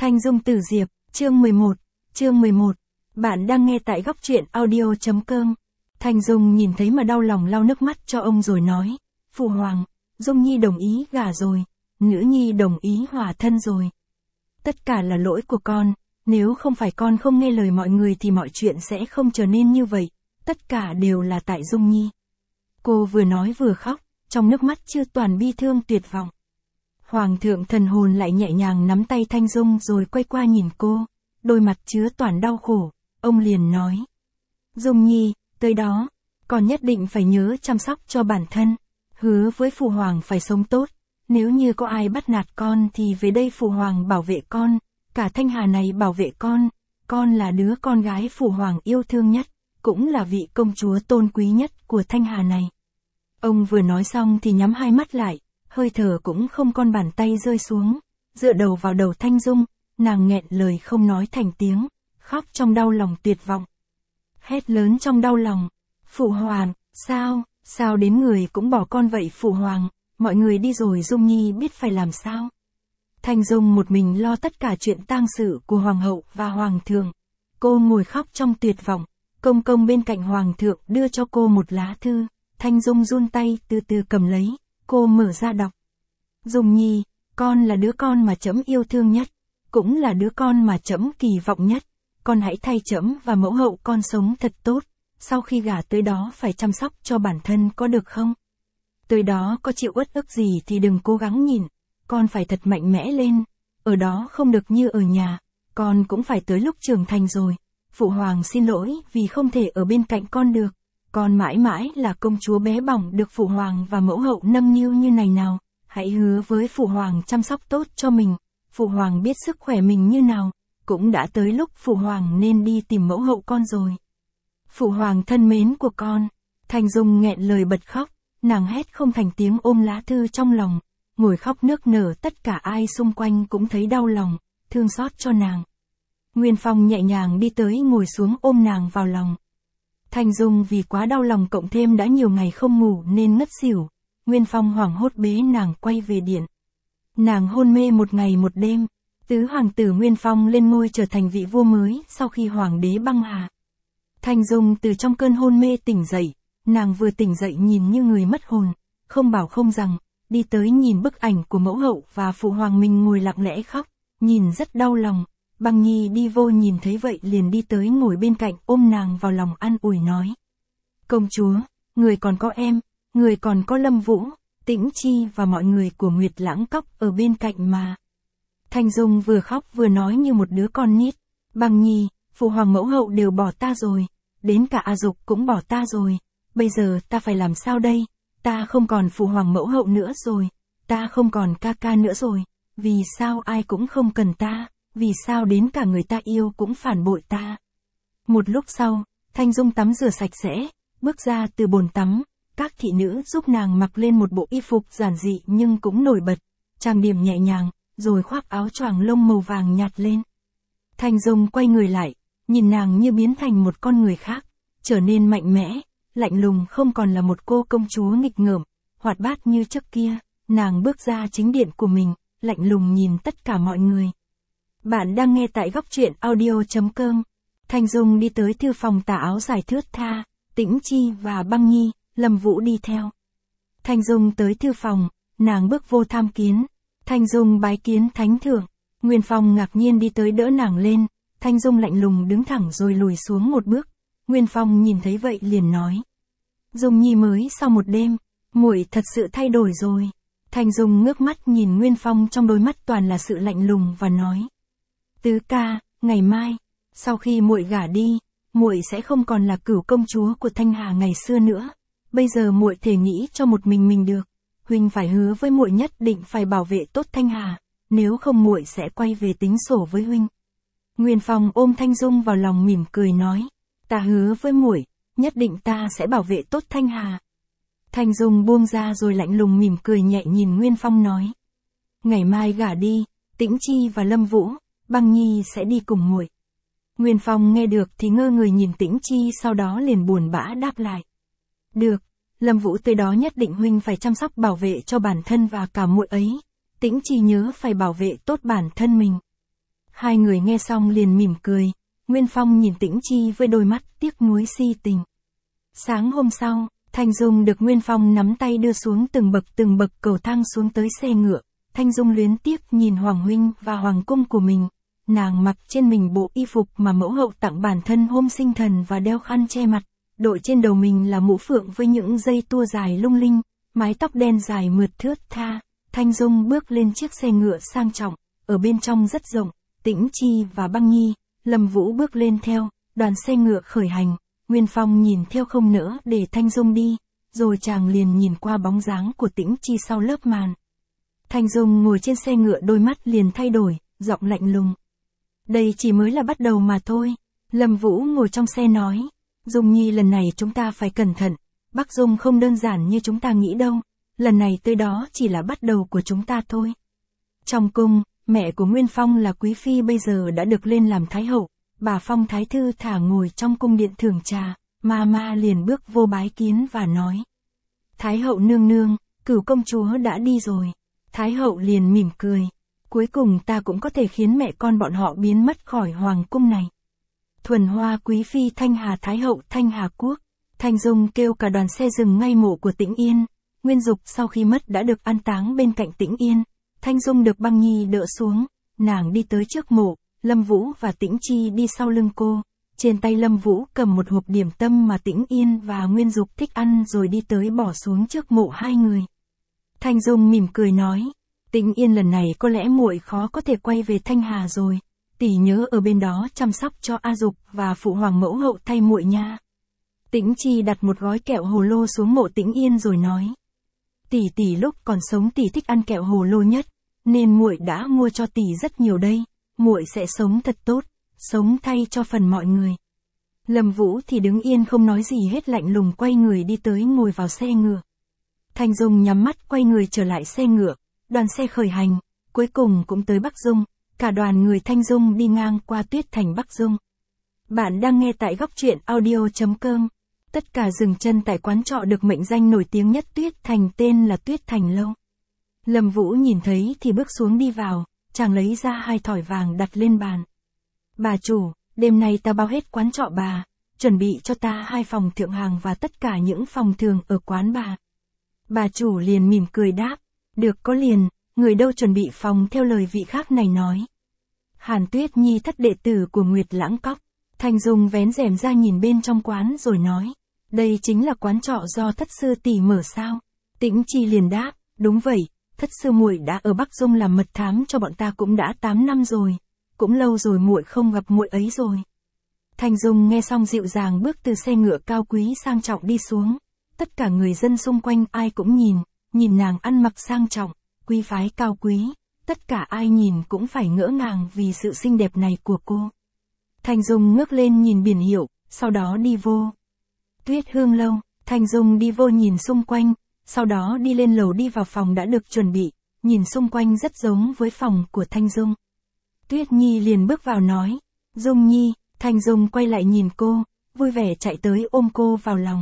Thanh Dung Tử Diệp, chương 11. Bạn đang nghe tại góc truyện audio.com. Thanh Dung nhìn thấy mà đau lòng lau nước mắt cho ông rồi nói, Phụ Hoàng, Dung Nhi đồng ý gả rồi, nữ nhi đồng ý hòa thân rồi. Tất cả là lỗi của con, nếu không phải con không nghe lời mọi người thì mọi chuyện sẽ không trở nên như vậy, tất cả đều là tại Dung Nhi. Cô vừa nói vừa khóc, trong nước mắt chưa toàn bi thương tuyệt vọng. Hoàng thượng thần hồn lại nhẹ nhàng nắm tay Thanh Dung rồi quay qua nhìn cô, đôi mặt chứa toàn đau khổ, ông liền nói. Dung Nhi, tới đó, con nhất định phải nhớ chăm sóc cho bản thân, hứa với Phụ Hoàng phải sống tốt, nếu như có ai bắt nạt con thì về đây Phụ Hoàng bảo vệ con, cả Thanh Hà này bảo vệ con là đứa con gái Phụ Hoàng yêu thương nhất, cũng là vị công chúa tôn quý nhất của Thanh Hà này. Ông vừa nói xong thì nhắm hai mắt lại, hơi thở cũng không, con bàn tay rơi xuống, dựa đầu vào đầu Thanh Dung, nàng nghẹn lời không nói thành tiếng, khóc trong đau lòng tuyệt vọng. Hét lớn trong đau lòng, Phụ Hoàng, sao đến người cũng bỏ con vậy Phụ Hoàng, mọi người đi rồi Dung Nhi biết phải làm sao. Thanh Dung một mình lo tất cả chuyện tang sự của Hoàng hậu và Hoàng thượng, cô ngồi khóc trong tuyệt vọng, công công bên cạnh Hoàng thượng đưa cho cô một lá thư, Thanh Dung run tay từ từ cầm lấy. Cô mở ra đọc. Dung Nhi, con là đứa con mà trẫm yêu thương nhất, cũng là đứa con mà trẫm kỳ vọng nhất. Con hãy thay trẫm và mẫu hậu con sống thật tốt, sau khi gả tới đó phải chăm sóc cho bản thân có được không? Tới đó có chịu uất ức gì thì đừng cố gắng nhịn, con phải thật mạnh mẽ lên, ở đó không được như ở nhà, con cũng phải tới lúc trưởng thành rồi. Phụ Hoàng xin lỗi vì không thể ở bên cạnh con được. Con mãi mãi là công chúa bé bỏng được Phụ Hoàng và mẫu hậu nâng niu như này nào, hãy hứa với Phụ Hoàng chăm sóc tốt cho mình, Phụ Hoàng biết sức khỏe mình như nào, cũng đã tới lúc Phụ Hoàng nên đi tìm mẫu hậu con rồi. Phụ Hoàng thân mến của con, Thanh Dung nghẹn lời bật khóc, nàng hét không thành tiếng ôm lá thư trong lòng, ngồi khóc nước nở, tất cả ai xung quanh cũng thấy đau lòng, thương xót cho nàng. Nguyên Phong nhẹ nhàng đi tới ngồi xuống ôm nàng vào lòng. Thanh Dung vì quá đau lòng cộng thêm đã nhiều ngày không ngủ nên ngất xỉu, Nguyên Phong hoảng hốt bế nàng quay về điện. Nàng hôn mê một ngày một đêm, tứ hoàng tử Nguyên Phong lên ngôi trở thành vị vua mới sau khi hoàng đế băng hà. Thanh Dung từ trong cơn hôn mê tỉnh dậy, nàng vừa tỉnh dậy nhìn như người mất hồn, không bảo không rằng, đi tới nhìn bức ảnh của mẫu hậu và Phụ Hoàng mình ngồi lặng lẽ khóc, nhìn rất đau lòng. Băng Nhi đi vô nhìn thấy vậy liền đi tới ngồi bên cạnh ôm nàng vào lòng an ủi nói. Công chúa, người còn có em, người còn có Lâm Vũ, Tĩnh Chi và mọi người của Nguyệt Lãng Cốc ở bên cạnh mà. Thanh Dung vừa khóc vừa nói như một đứa con nít. Băng Nhi, Phụ Hoàng mẫu hậu đều bỏ ta rồi, đến cả A Dục cũng bỏ ta rồi, bây giờ ta phải làm sao đây, ta không còn Phụ Hoàng mẫu hậu nữa rồi, ta không còn ca ca nữa rồi, vì sao ai cũng không cần ta. Vì sao đến cả người ta yêu cũng phản bội ta. Một lúc sau, Thanh Dung tắm rửa sạch sẽ, bước ra từ bồn tắm, các thị nữ giúp nàng mặc lên một bộ y phục giản dị nhưng cũng nổi bật, trang điểm nhẹ nhàng, rồi khoác áo choàng lông màu vàng nhạt lên. Thanh Dung quay người lại, nhìn nàng như biến thành một con người khác, trở nên mạnh mẽ, lạnh lùng, không còn là một cô công chúa nghịch ngợm, hoạt bát như trước kia, nàng bước ra chính điện của mình, lạnh lùng nhìn tất cả mọi người. Bạn đang nghe tại góc truyện audio.com. Thanh Dung đi tới thư phòng, tà áo dài thướt tha, Tĩnh Chi và Băng Nhi, Lâm Vũ đi theo. Thanh Dung tới thư phòng, nàng bước vô tham kiến. Thanh Dung bái kiến Thánh Thượng. Nguyên Phong ngạc nhiên đi tới đỡ nàng lên. Thanh Dung lạnh lùng đứng thẳng rồi lùi xuống một bước. Nguyên Phong nhìn thấy vậy liền nói. Dung Nhi mới sau một đêm, muội thật sự thay đổi rồi. Thanh Dung ngước mắt nhìn Nguyên Phong, trong đôi mắt toàn là sự lạnh lùng và nói. Tứ ca, ngày mai, sau khi muội gả đi, muội sẽ không còn là cửu công chúa của Thanh Hà ngày xưa nữa. Bây giờ muội thề nghĩ cho một mình được. Huynh phải hứa với muội nhất định phải bảo vệ tốt Thanh Hà, nếu không muội sẽ quay về tính sổ với huynh. Nguyên Phong ôm Thanh Dung vào lòng mỉm cười nói, ta hứa với muội, nhất định ta sẽ bảo vệ tốt Thanh Hà. Thanh Dung buông ra rồi lạnh lùng mỉm cười nhẹ nhìn Nguyên Phong nói, ngày mai gả đi, Tĩnh Chi và Lâm Vũ, Băng Nhi sẽ đi cùng muội. Nguyên Phong nghe được thì ngơ người nhìn Tĩnh Chi, sau đó liền buồn bã đáp lại. Được, Lâm Vũ tới đó nhất định huynh phải chăm sóc bảo vệ cho bản thân và cả muội ấy. Tĩnh Chi nhớ phải bảo vệ tốt bản thân mình. Hai người nghe xong liền mỉm cười, Nguyên Phong nhìn Tĩnh Chi với đôi mắt tiếc nuối si tình. Sáng hôm sau, Thanh Dung được Nguyên Phong nắm tay đưa xuống từng bậc cầu thang xuống tới xe ngựa. Thanh Dung luyến tiếc nhìn Hoàng huynh và Hoàng cung của mình. Nàng mặc trên mình bộ y phục mà mẫu hậu tặng bản thân hôm sinh thần và đeo khăn che mặt. Đội trên đầu mình là mũ phượng với những dây tua dài lung linh, mái tóc đen dài mượt thướt tha. Thanh Dung bước lên chiếc xe ngựa sang trọng, ở bên trong rất rộng. Tĩnh Chi và Băng Nhi, Lâm Vũ bước lên theo, đoàn xe ngựa khởi hành. Nguyên Phong nhìn theo không nỡ để Thanh Dung đi, rồi chàng liền nhìn qua bóng dáng của Tĩnh Chi sau lớp màn. Thanh Dung ngồi trên xe ngựa đôi mắt liền thay đổi, giọng lạnh lùng. Đây chỉ mới là bắt đầu mà thôi. Lâm Vũ ngồi trong xe nói, Dung Nhi lần này chúng ta phải cẩn thận, Bắc Dung không đơn giản như chúng ta nghĩ đâu, lần này tới đó chỉ là bắt đầu của chúng ta thôi. Trong cung, mẹ của Nguyên Phong là Quý Phi bây giờ đã được lên làm Thái Hậu, bà Phong Thái Thư thả ngồi trong cung điện thưởng trà, ma liền bước vô bái kiến và nói. Thái Hậu nương nương, Cửu công chúa đã đi rồi. Thái Hậu liền mỉm cười, cuối cùng ta cũng có thể khiến mẹ con bọn họ biến mất khỏi hoàng cung này. Thuần Hoa Quý Phi Thanh Hà Thái Hậu Thanh Hà Quốc. Thanh Dung kêu cả đoàn xe dừng ngay mộ của Tĩnh Yên. Nguyên Dục sau khi mất đã được an táng bên cạnh Tĩnh Yên. Thanh Dung được Băng Nhi đỡ xuống, nàng đi tới trước mộ, Lâm Vũ và Tĩnh Chi đi sau lưng cô. Trên tay Lâm Vũ cầm một hộp điểm tâm mà Tĩnh Yên và Nguyên Dục thích ăn rồi đi tới bỏ xuống trước mộ hai người. Thanh Dung mỉm cười nói, Tĩnh Yên lần này có lẽ muội khó có thể quay về Thanh Hà rồi, tỷ nhớ ở bên đó chăm sóc cho A Dục và phụ hoàng mẫu hậu thay muội nha. Tĩnh Chi đặt một gói kẹo hồ lô xuống mộ Tĩnh Yên rồi nói, tỷ lúc còn sống tỷ thích ăn kẹo hồ lô nhất, nên muội đã mua cho tỷ rất nhiều đây, muội sẽ sống thật tốt, sống thay cho phần mọi người. Lâm Vũ thì đứng yên không nói gì hết, lạnh lùng quay người đi tới ngồi vào xe ngựa. Thanh Dung nhắm mắt quay người trở lại xe ngựa, đoàn xe khởi hành, cuối cùng cũng tới Bắc Dung, cả đoàn người Thanh Dung đi ngang qua Tuyết Thành Bắc Dung. Bạn đang nghe tại góc truyện audio.com. Tất cả dừng chân tại quán trọ được mệnh danh nổi tiếng nhất Tuyết Thành, tên là Tuyết Thành Lâu. Lâm Vũ nhìn thấy thì bước xuống đi vào, chàng lấy ra 2 thỏi vàng đặt lên bàn. Bà chủ, đêm nay ta bao hết quán trọ bà, chuẩn bị cho ta 2 phòng thượng hàng và tất cả những phòng thường ở quán bà. Bà chủ liền mỉm cười đáp, được có liền, người đâu chuẩn bị phòng theo lời vị khác này nói. Hàn Tuyết Nhi thất đệ tử của Nguyệt Lãng Cốc. Thanh Dung vén rèm ra nhìn bên trong quán rồi nói, đây chính là quán trọ do thất sư tỷ mở sao? Tĩnh Chi liền đáp, đúng vậy, thất sư muội đã ở Bắc Dung làm mật thám cho bọn ta cũng đã 8 năm rồi, cũng lâu rồi muội không gặp muội ấy rồi. Thanh Dung nghe xong dịu dàng bước từ xe ngựa cao quý sang trọng đi xuống, tất cả người dân xung quanh ai cũng nhìn nàng ăn mặc sang trọng, quý phái cao quý, tất cả ai nhìn cũng phải ngỡ ngàng vì sự xinh đẹp này của cô. Thanh Dung ngước lên nhìn biển hiệu, sau đó đi vô Tuyết Hương Lâu. Thanh Dung đi vô nhìn xung quanh, sau đó đi lên lầu đi vào phòng đã được chuẩn bị, nhìn xung quanh rất giống với phòng của Thanh Dung. Tuyết Nhi liền bước vào nói, Dung Nhi. Thanh Dung quay lại nhìn cô, vui vẻ chạy tới ôm cô vào lòng.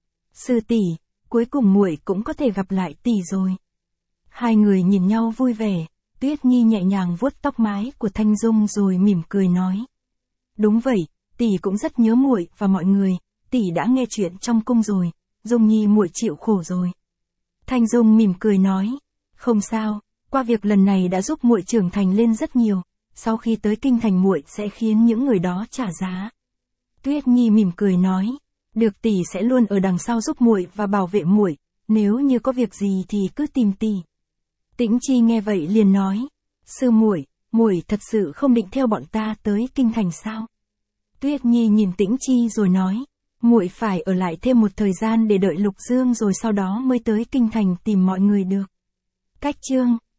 Sư tỷ, cuối cùng muội cũng có thể gặp lại tỷ rồi. Hai người nhìn nhau vui vẻ, Tuyết Nhi nhẹ nhàng vuốt tóc mái của Thanh Dung rồi mỉm cười nói. Đúng vậy, tỷ cũng rất nhớ muội và mọi người, tỷ đã nghe chuyện trong cung rồi, Dung Nhi muội chịu khổ rồi. Thanh Dung mỉm cười nói, không sao, qua việc lần này đã giúp muội trưởng thành lên rất nhiều, sau khi tới kinh thành muội sẽ khiến những người đó trả giá. Tuyết Nhi mỉm cười nói, được tỷ sẽ luôn ở đằng sau giúp muội và bảo vệ muội, nếu như có việc gì thì cứ tìm tỷ. Tĩnh Chi nghe vậy liền nói, sư muội, muội thật sự không định theo bọn ta tới kinh thành sao? Tuyết Nhi nhìn Tĩnh Chi rồi nói, muội phải ở lại thêm một thời gian để đợi Lục Dương rồi sau đó mới tới kinh thành tìm mọi người được. Cách chương